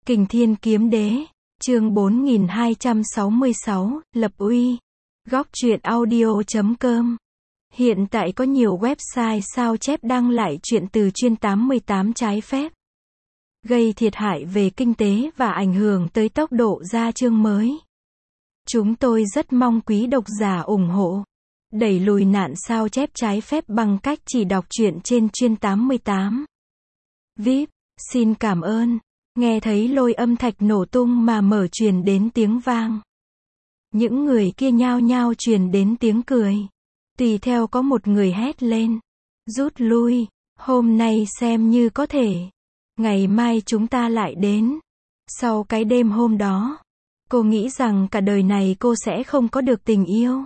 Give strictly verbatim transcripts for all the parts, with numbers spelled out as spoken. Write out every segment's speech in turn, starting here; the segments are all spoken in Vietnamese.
Kình Thiên Kiếm Đế, chương bốn nghìn hai trăm sáu mươi sáu, lập uy. Góc truyện audio chấm com. Hiện tại có nhiều website sao chép đăng lại truyện từ chuyên tám mươi tám trái phép, gây thiệt hại về kinh tế và ảnh hưởng tới tốc độ ra chương mới. Chúng tôi rất mong quý độc giả ủng hộ, đẩy lùi nạn sao chép trái phép bằng cách chỉ đọc truyện trên chuyên tám mươi tám. vê i pê, xin cảm ơn. Nghe thấy lôi âm thạch nổ tung mà mở truyền đến tiếng vang. Những người kia nhao nhao truyền đến tiếng cười. Tùy theo có một người hét lên. Rút lui, hôm nay xem như có thể. Ngày mai chúng ta lại đến. Sau cái đêm hôm đó, cô nghĩ rằng cả đời này cô sẽ không có được tình yêu.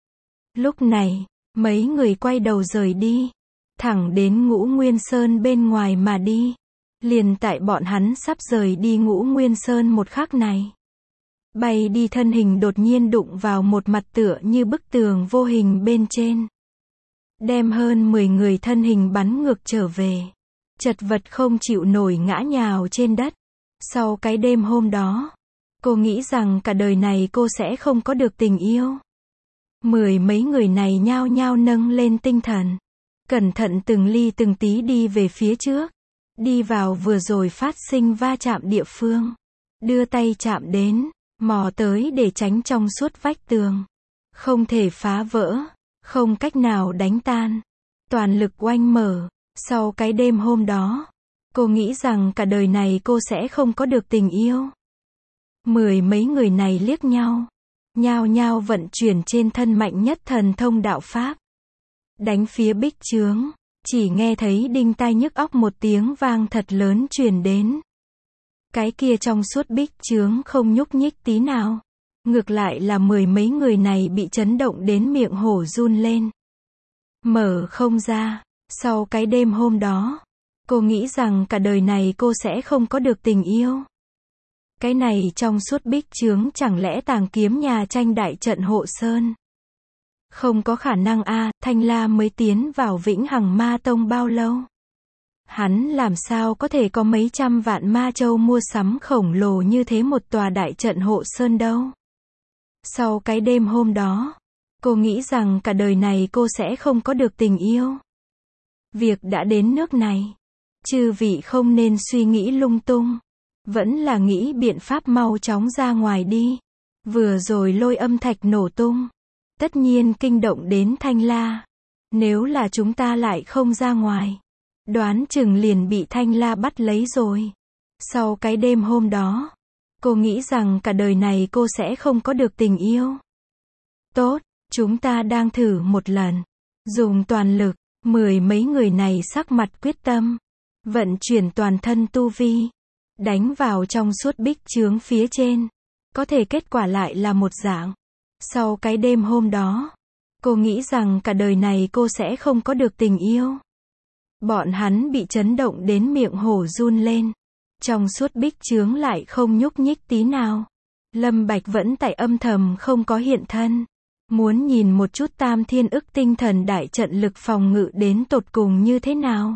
Lúc này, mấy người quay đầu rời đi. Thẳng đến Ngũ Nguyên Sơn bên ngoài mà đi. Liền tại bọn hắn sắp rời đi Ngũ Nguyên Sơn một khắc này. Bay đi thân hình đột nhiên đụng vào một mặt tựa như bức tường vô hình bên trên. Đem hơn mười người thân hình bắn ngược trở về. Chật vật không chịu nổi ngã nhào trên đất. Sau cái đêm hôm đó, cô nghĩ rằng cả đời này cô sẽ không có được tình yêu. Mười mấy người này nhao nhao nâng lên tinh thần. Cẩn thận từng ly từng tí đi về phía trước. Đi vào vừa rồi phát sinh va chạm địa phương. Đưa tay chạm đến, mò tới để tránh trong suốt vách tường. Không thể phá vỡ, không cách nào đánh tan. Toàn lực oanh mở. Sau cái đêm hôm đó, cô nghĩ rằng cả đời này cô sẽ không có được tình yêu. Mười mấy người này liếc nhau. Nhao nhao vận chuyển trên thân mạnh nhất thần thông đạo pháp. Đánh phía bích chướng. Chỉ nghe thấy đinh tai nhức óc một tiếng vang thật lớn truyền đến. Cái kia trong suốt bích chướng không nhúc nhích tí nào. Ngược lại là mười mấy người này bị chấn động đến miệng hổ run lên. Mở không ra. Sau cái đêm hôm đó, cô nghĩ rằng cả đời này cô sẽ không có được tình yêu. Cái này trong suốt bích chướng chẳng lẽ tàng kiếm nhà tranh đại trận hộ sơn. Không có khả năng a, à, Thanh La mới tiến vào Vĩnh Hằng Ma Tông bao lâu? Hắn làm sao có thể có mấy trăm vạn ma châu mua sắm khổng lồ như thế một tòa đại trận hộ sơn đâu? Sau cái đêm hôm đó, cô nghĩ rằng cả đời này cô sẽ không có được tình yêu. Việc đã đến nước này, chư vị không nên suy nghĩ lung tung, vẫn là nghĩ biện pháp mau chóng ra ngoài đi. Vừa rồi lôi âm thạch nổ tung. Tất nhiên kinh động đến Thanh La. Nếu là chúng ta lại không ra ngoài, đoán chừng liền bị Thanh La bắt lấy rồi. Sau cái đêm hôm đó, cô nghĩ rằng cả đời này cô sẽ không có được tình yêu. Tốt, chúng ta đang thử một lần. Dùng toàn lực, mười mấy người này sắc mặt quyết tâm. Vận chuyển toàn thân tu vi. Đánh vào trong suốt bích chướng phía trên. Có thể kết quả lại là một dạng. Sau cái đêm hôm đó, cô nghĩ rằng cả đời này cô sẽ không có được tình yêu. Bọn hắn bị chấn động đến miệng hổ run lên. Trong suốt bích chướng lại không nhúc nhích tí nào. Lâm Bạch vẫn tại âm thầm không có hiện thân. Muốn nhìn một chút Tam Thiên Ức tinh thần đại trận lực phòng ngự đến tột cùng như thế nào.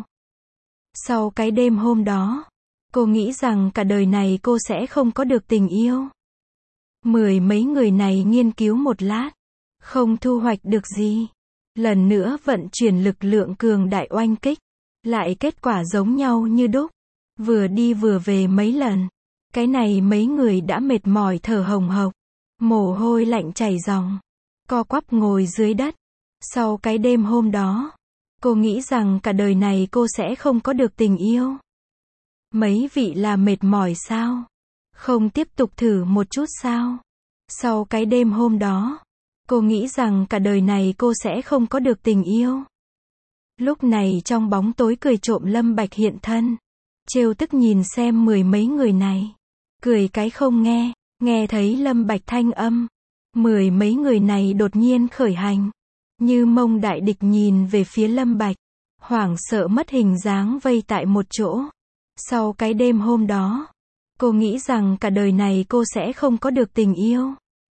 Sau cái đêm hôm đó, cô nghĩ rằng cả đời này cô sẽ không có được tình yêu. Mười mấy người này nghiên cứu một lát, không thu hoạch được gì. Lần nữa vận chuyển lực lượng cường đại oanh kích, lại kết quả giống nhau như đúc. Vừa đi vừa về mấy lần, cái này mấy người đã mệt mỏi thở hồng hộc, mồ hôi lạnh chảy ròng, co quắp ngồi dưới đất. Sau cái đêm hôm đó, cô nghĩ rằng cả đời này cô sẽ không có được tình yêu. Mấy vị là mệt mỏi sao? Không tiếp tục thử một chút sao? Sau cái đêm hôm đó, cô nghĩ rằng cả đời này cô sẽ không có được tình yêu. Lúc này trong bóng tối cười trộm Lâm Bạch hiện thân. Trêu tức nhìn xem mười mấy người này. Cười cái không nghe, nghe thấy Lâm Bạch thanh âm. Mười mấy người này đột nhiên khởi hành. Như mông đại địch nhìn về phía Lâm Bạch. Hoảng sợ mất hình dáng vây tại một chỗ. Sau cái đêm hôm đó, cô nghĩ rằng cả đời này cô sẽ không có được tình yêu.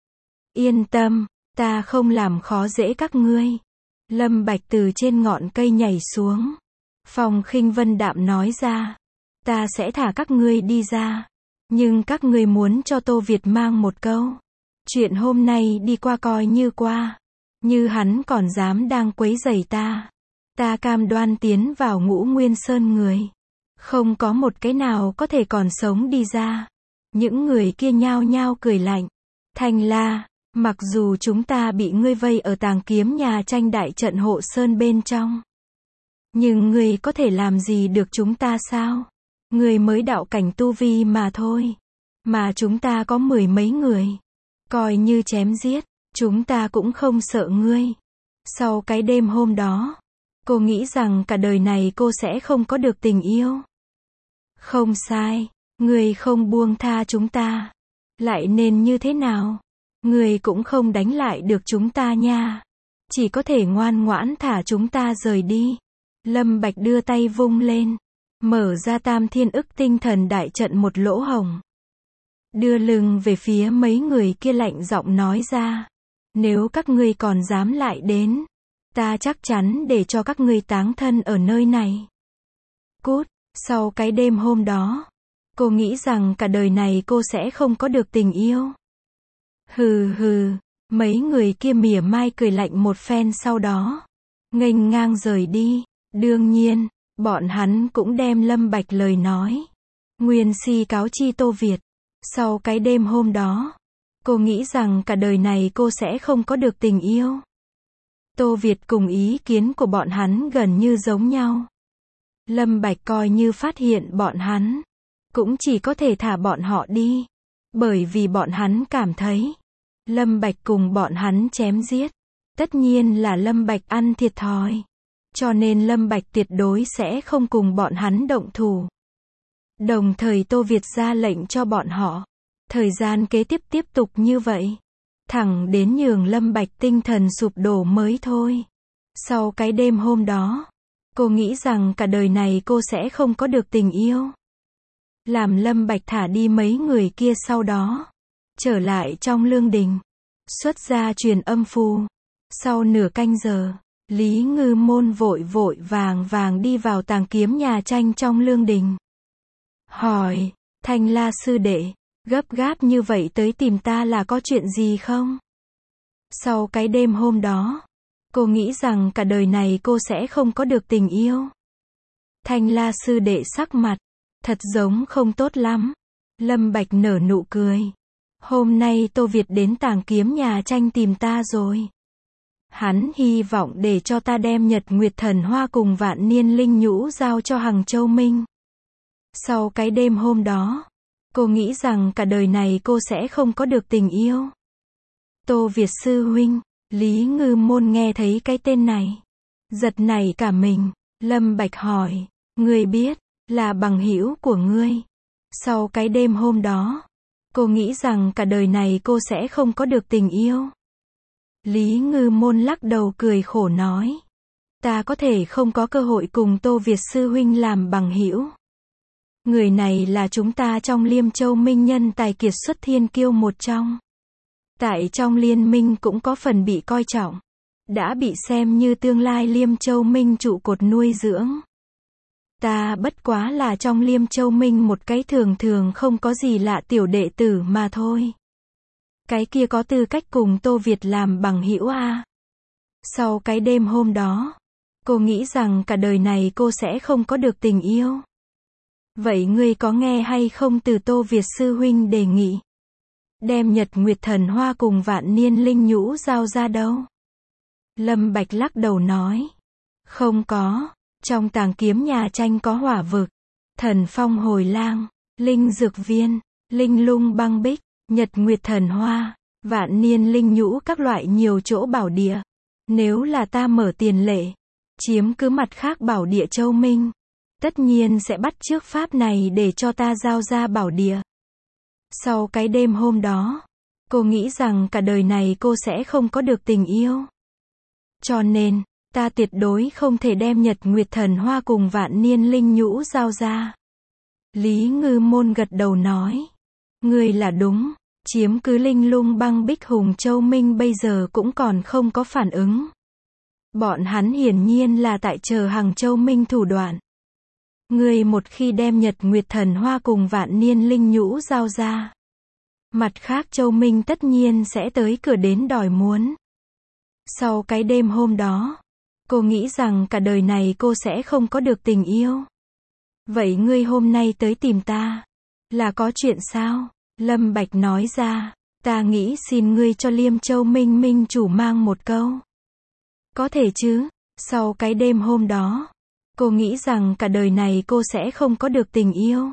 Yên tâm, ta không làm khó dễ các ngươi. Lâm Bạch từ trên ngọn cây nhảy xuống. Phong Khinh Vân đạm nói ra. Ta sẽ thả các ngươi đi ra. Nhưng các ngươi muốn cho Tô Việt mang một câu. Chuyện hôm nay đi qua coi như qua. Như hắn còn dám đang quấy rầy ta. Ta cam đoan tiến vào Ngũ Nguyên Sơn người. Không có một cái nào có thể còn sống đi ra. Những người kia nhao nhao cười lạnh. Thanh La, mặc dù chúng ta bị ngươi vây ở tàng kiếm nhà tranh đại trận hộ sơn bên trong. Nhưng ngươi có thể làm gì được chúng ta sao? Ngươi mới đạo cảnh tu vi mà thôi. Mà chúng ta có mười mấy người. Coi như chém giết, chúng ta cũng không sợ ngươi. Sau cái đêm hôm đó, cô nghĩ rằng cả đời này cô sẽ không có được tình yêu. Không sai, ngươi không buông tha chúng ta. Lại nên như thế nào? Ngươi cũng không đánh lại được chúng ta nha. Chỉ có thể ngoan ngoãn thả chúng ta rời đi. Lâm Bạch đưa tay vung lên. Mở ra Tam Thiên Ức Tinh Thần đại trận một lỗ hổng. Đưa lưng về phía mấy người kia lạnh giọng nói ra. Nếu các ngươi còn dám lại đến, ta chắc chắn để cho các ngươi táng thân ở nơi này. Cút, sau cái đêm hôm đó, cô nghĩ rằng cả đời này cô sẽ không có được tình yêu. Hừ hừ, mấy người kia mỉa mai cười lạnh một phen sau đó. Nghênh ngang rời đi, đương nhiên, bọn hắn cũng đem Lâm Bạch lời nói. Nguyên si cáo chi Tô Việt. Sau cái đêm hôm đó, cô nghĩ rằng cả đời này cô sẽ không có được tình yêu. Tô Việt cùng ý kiến của bọn hắn gần như giống nhau. Lâm Bạch coi như phát hiện bọn hắn, cũng chỉ có thể thả bọn họ đi. Bởi vì bọn hắn cảm thấy, Lâm Bạch cùng bọn hắn chém giết. Tất nhiên là Lâm Bạch ăn thiệt thòi. Cho nên Lâm Bạch tuyệt đối sẽ không cùng bọn hắn động thủ. Đồng thời Tô Việt ra lệnh cho bọn họ. Thời gian kế tiếp tiếp tục như vậy. Thẳng đến nhường Lâm Bạch tinh thần sụp đổ mới thôi. Sau cái đêm hôm đó, cô nghĩ rằng cả đời này cô sẽ không có được tình yêu. Làm Lâm Bạch thả đi mấy người kia sau đó. Trở lại trong lương đình. Xuất ra truyền âm phù. Sau nửa canh giờ, Lý Ngư Môn vội vội vàng vàng đi vào tàng kiếm nhà tranh trong lương đình. Hỏi, Thanh La sư đệ, gấp gáp như vậy tới tìm ta là có chuyện gì không? Sau cái đêm hôm đó, cô nghĩ rằng cả đời này cô sẽ không có được tình yêu. Thanh La sư đệ sắc mặt, thật giống không tốt lắm. Lâm Bạch nở nụ cười. Hôm nay Tô Việt đến tàng kiếm nhà tranh tìm ta rồi. Hắn hy vọng để cho ta đem Nhật Nguyệt Thần Hoa cùng Vạn Niên Linh Nhũ giao cho Hằng Châu Minh. Sau cái đêm hôm đó, cô nghĩ rằng cả đời này cô sẽ không có được tình yêu. Tô Việt sư huynh, Lý Ngư Môn nghe thấy cái tên này, giật nảy cả mình. Lâm Bạch hỏi, ngươi biết, là bằng hữu của ngươi. Sau cái đêm hôm đó, cô nghĩ rằng cả đời này cô sẽ không có được tình yêu. Lý Ngư Môn lắc đầu cười khổ nói, ta có thể không có cơ hội cùng Tô Việt sư huynh làm bằng hữu. Người này là chúng ta trong Liêm Châu Minh nhân tài kiệt xuất thiên kiêu một trong. Tại trong liên minh cũng có phần bị coi trọng. Đã bị xem như tương lai Liêm Châu Minh trụ cột nuôi dưỡng. Ta bất quá là trong Liêm Châu Minh một cái thường thường không có gì lạ tiểu đệ tử mà thôi. Cái kia có tư cách cùng Tô Việt làm bằng hữu à? Sau cái đêm hôm đó, cô nghĩ rằng cả đời này cô sẽ không có được tình yêu. Vậy ngươi có nghe hay không từ Tô Việt sư huynh đề nghị đem Nhật Nguyệt Thần Hoa cùng Vạn Niên Linh Nhũ giao ra đâu? Lâm Bạch lắc đầu nói, không có. Trong tàng kiếm nhà tranh có hỏa vực, thần phong hồi lang, linh dược viên, linh lung băng bích, Nhật Nguyệt Thần Hoa, Vạn Niên Linh Nhũ các loại nhiều chỗ bảo địa. Nếu là ta mở tiền lệ, chiếm cứ mặt khác bảo địa Châu Minh, tất nhiên sẽ bắt chước pháp này để cho ta giao ra bảo địa. Sau cái đêm hôm đó, cô nghĩ rằng cả đời này cô sẽ không có được tình yêu. Cho nên, ta tuyệt đối không thể đem Nhật Nguyệt Thần Hoa cùng Vạn Niên Linh Nhũ giao ra. Lý Ngư Môn gật đầu nói, ngươi là đúng, chiếm cứ linh lung băng bích Hùng Châu Minh bây giờ cũng còn không có phản ứng. Bọn hắn hiển nhiên là tại chờ Hằng Châu Minh thủ đoạn. Ngươi một khi đem Nhật Nguyệt Thần Hoa cùng Vạn Niên Linh Nhũ giao ra, mặt khác Châu Minh tất nhiên sẽ tới cửa đến đòi muốn. Sau cái đêm hôm đó, cô nghĩ rằng cả đời này cô sẽ không có được tình yêu. Vậy ngươi hôm nay tới tìm ta, là có chuyện sao? Lâm Bạch nói ra, ta nghĩ xin ngươi cho Liêm Châu Minh Minh chủ mang một câu. Có thể chứ? Sau cái đêm hôm đó, cô nghĩ rằng cả đời này cô sẽ không có được tình yêu.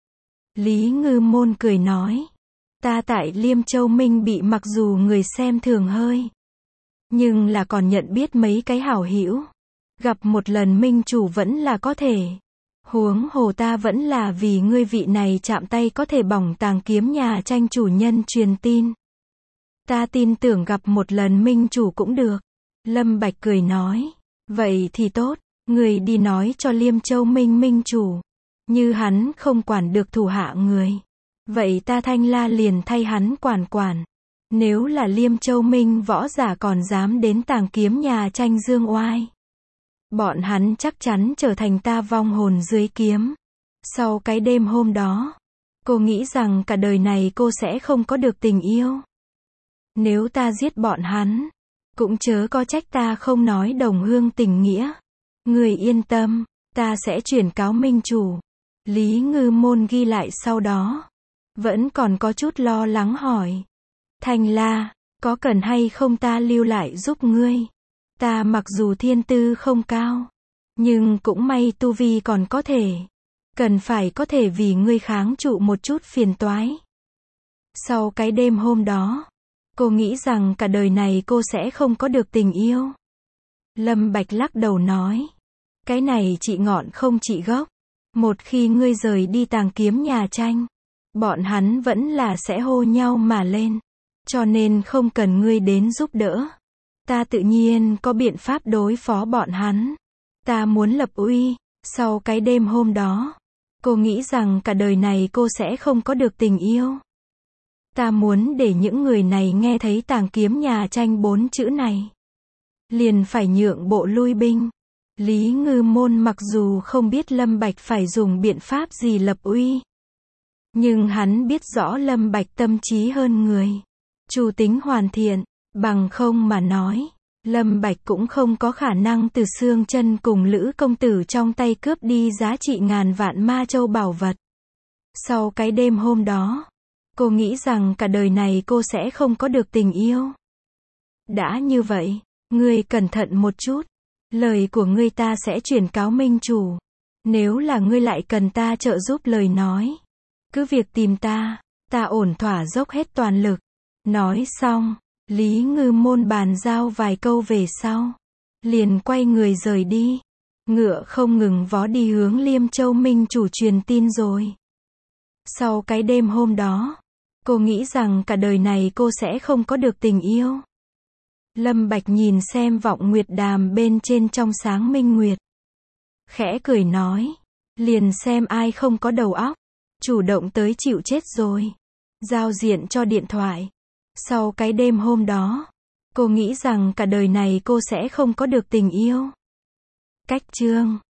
Lý Ngư Môn cười nói, ta tại Liêm Châu Minh bị mặc dù người xem thường hơi, nhưng là còn nhận biết mấy cái hảo hữu. Gặp một lần minh chủ vẫn là có thể. Huống hồ ta vẫn là vì ngươi vị này chạm tay có thể bỏng tàng kiếm nhà tranh chủ nhân truyền tin. Ta tin tưởng gặp một lần minh chủ cũng được. Lâm Bạch cười nói, vậy thì tốt, người đi nói cho Liêm Châu Minh minh chủ. Như hắn không quản được thủ hạ người, vậy ta Thanh La liền thay hắn quản quản. Nếu là Liêm Châu Minh võ giả còn dám đến tàng kiếm nhà tranh dương oai, bọn hắn chắc chắn trở thành ta vong hồn dưới kiếm. Sau cái đêm hôm đó, cô nghĩ rằng cả đời này cô sẽ không có được tình yêu. Nếu ta giết bọn hắn, cũng chớ có trách ta không nói đồng hương tình nghĩa. Người yên tâm, ta sẽ chuyển cáo minh chủ. Lý Ngư Môn ghi lại sau đó, vẫn còn có chút lo lắng hỏi, Thanh La, có cần hay không ta lưu lại giúp ngươi? Ta mặc dù thiên tư không cao, nhưng cũng may tu vi còn có thể. Cần phải có thể vì ngươi kháng trụ một chút phiền toái. Sau cái đêm hôm đó, cô nghĩ rằng cả đời này cô sẽ không có được tình yêu. Lâm Bạch lắc đầu nói, cái này trị ngọn không trị gốc. Một khi ngươi rời đi tàng kiếm nhà tranh, bọn hắn vẫn là sẽ hô nhau mà lên. Cho nên không cần ngươi đến giúp đỡ. Ta tự nhiên có biện pháp đối phó bọn hắn. Ta muốn lập uy. Sau cái đêm hôm đó, cô nghĩ rằng cả đời này cô sẽ không có được tình yêu. Ta muốn để những người này nghe thấy tàng kiếm nhà tranh bốn chữ này, liền phải nhượng bộ lui binh. Lý Ngư Môn mặc dù không biết Lâm Bạch phải dùng biện pháp gì lập uy, nhưng hắn biết rõ Lâm Bạch tâm trí hơn người, chủ tính hoàn thiện, bằng không mà nói, Lâm Bạch cũng không có khả năng từ Xương Chân cùng Lữ công tử trong tay cướp đi giá trị ngàn vạn ma châu bảo vật. Sau cái đêm hôm đó, cô nghĩ rằng cả đời này cô sẽ không có được tình yêu. Đã như vậy, ngươi cẩn thận một chút. Lời của ngươi ta sẽ chuyển cáo minh chủ. Nếu là ngươi lại cần ta trợ giúp lời nói, cứ việc tìm ta, ta ổn thỏa dốc hết toàn lực. Nói xong, Lý Ngư Môn bàn giao vài câu về sau, liền quay người rời đi. Ngựa không ngừng vó đi hướng Liêm Châu Minh chủ truyền tin rồi. Sau cái đêm hôm đó, cô nghĩ rằng cả đời này cô sẽ không có được tình yêu. Lâm Bạch nhìn xem vọng nguyệt đàm bên trên trong sáng minh nguyệt, khẽ cười nói, liền xem ai không có đầu óc, chủ động tới chịu chết rồi. Giao diện cho điện thoại. Sau cái đêm hôm đó, cô nghĩ rằng cả đời này cô sẽ không có được tình yêu. Cách chương